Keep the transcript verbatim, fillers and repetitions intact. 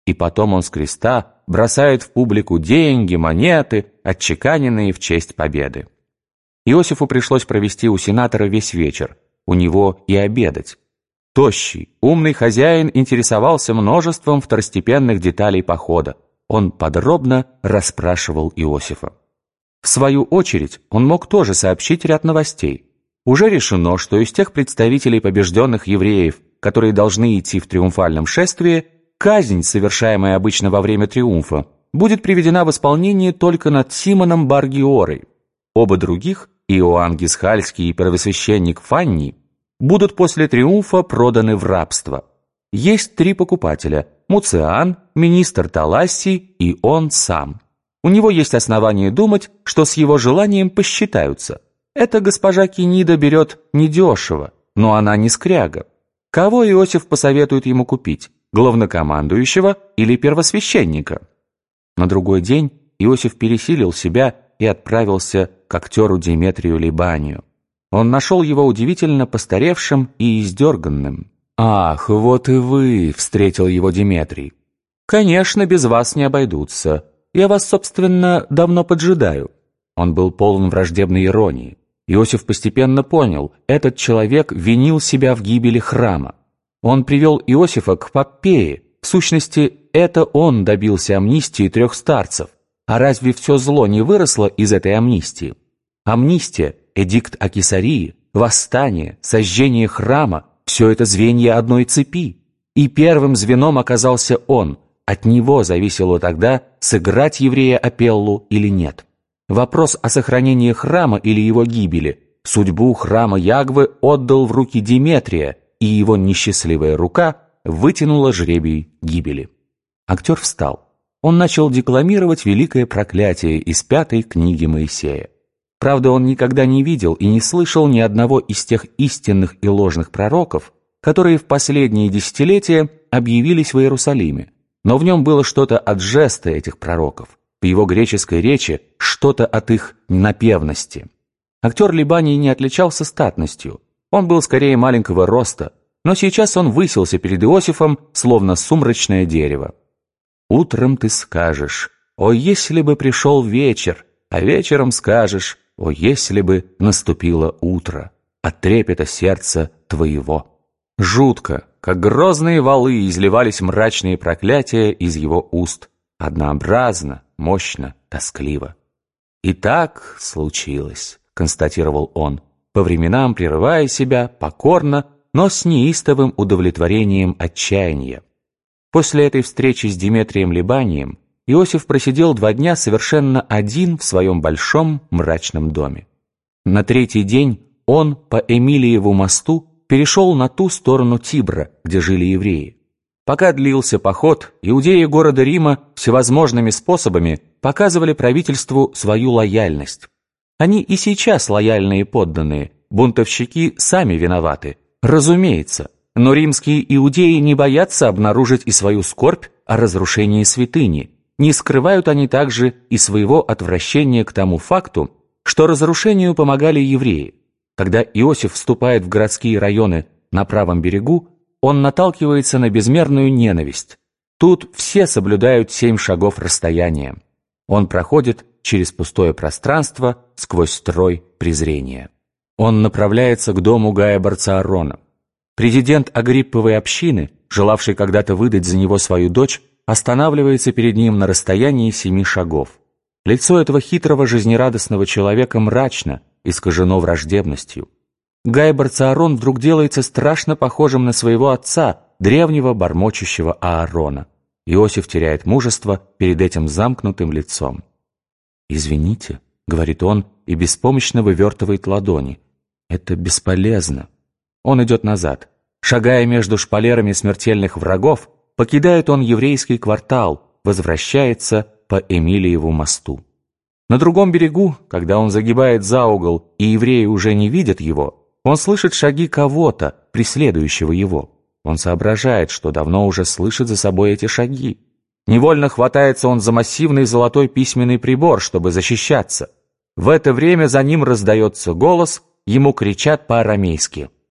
И потом он с креста бросает в публику деньги, монеты, отчеканенные в честь победы. Иосифу пришлось провести у сенатора весь вечер, у него и обедать. Тощий, умный хозяин интересовался множеством второстепенных деталей похода. Он подробно расспрашивал Иосифа. В свою очередь, он мог тоже сообщить ряд новостей. Уже решено, что из тех представителей побежденных евреев, которые должны идти в триумфальном шествии, казнь, совершаемая обычно во время триумфа, будет приведена в исполнение только над Симоном Бар-Гиорой. Оба других, Иоанн Гисхальский и первосвященник Фанний, будут после триумфа проданы в рабство. Есть три покупателя – Муциан, министр Талассий и он сам. У него есть основания думать, что с его желанием посчитаются. Эта госпожа Кенида берет недешево, но она не скряга. Кого Иосиф посоветует ему купить? Главнокомандующего или первосвященника? На другой день Иосиф пересилил себя и отправился к актеру Деметрию Либанию. Он нашел его удивительно постаревшим и издерганным. «Ах, вот и вы!» — встретил его Деметрий. «Конечно, без вас не обойдутся. Я вас, собственно, давно поджидаю». Он был полон враждебной иронии. Иосиф постепенно понял, этот человек винил себя в гибели храма. Он привел Иосифа к Поппее. В сущности, это он добился амнистии трех старцев. А разве все зло не выросло из этой амнистии? Амнистия, эдикт о Кесарии, восстание, сожжение храма – все это звенья одной цепи. И первым звеном оказался он. От него зависело тогда, сыграть еврея Апеллу или нет. Вопрос о сохранении храма или его гибели, судьбу храма Ягвы отдал в руки Деметрия, и его несчастливая рука вытянула жребий гибели. Актер встал. Он начал декламировать великое проклятие из пятой книги Моисея. Правда, он никогда не видел и не слышал ни одного из тех истинных и ложных пророков, которые в последние десятилетия объявились в Иерусалиме. Но в нем было что-то от жеста этих пророков, в его греческой речи что-то от их напевности. Актер Либаний не отличался статностью, он был скорее маленького роста, но сейчас он высился перед Иосифом, словно сумрачное дерево. «Утром ты скажешь, о, если бы пришел вечер, а вечером скажешь, о, если бы наступило утро, от трепета сердца твоего». Жутко, как грозные валы, изливались мрачные проклятия из его уст, однообразно, мощно, тоскливо. «И так случилось», — констатировал он, по временам прерывая себя покорно, но с неистовым удовлетворением отчаяния. После этой встречи с Деметрием Либанием Иосиф просидел два дня совершенно один в своем большом мрачном доме. На третий день он по Эмилиеву мосту перешел на ту сторону Тибра, где жили евреи. Пока длился поход, иудеи города Рима всевозможными способами показывали правительству свою лояльность. Они и сейчас лояльные подданные, бунтовщики сами виноваты, разумеется, но римские иудеи не боятся обнаружить и свою скорбь о разрушении святыни, не скрывают они также и своего отвращения к тому факту, что разрушению помогали евреи. Когда Иосиф вступает в городские районы на правом берегу, он наталкивается на безмерную ненависть. Тут все соблюдают семь шагов расстояния. Он проходит через пустое пространство сквозь строй презрения. Он направляется к дому Гая Барциарона. Президент Агрипповой общины, желавший когда-то выдать за него свою дочь, останавливается перед ним на расстоянии семи шагов. Лицо этого хитрого, жизнерадостного человека мрачно, искажено враждебностью. Гай Барциарон вдруг делается страшно похожим на своего отца, древнего бормочущего Аарона. Иосиф теряет мужество перед этим замкнутым лицом. «Извините», — говорит он и беспомощно вывертывает ладони. «Это бесполезно». Он идет назад. Шагая между шпалерами смертельных врагов, покидает он еврейский квартал, возвращается по Эмилиеву мосту. На другом берегу, когда он загибает за угол, и евреи уже не видят его, он слышит шаги кого-то, преследующего его. Он соображает, что давно уже слышит за собой эти шаги. Невольно хватается он за массивный золотой письменный прибор, чтобы защищаться. В это время за ним раздается голос, ему кричат по-арамейски: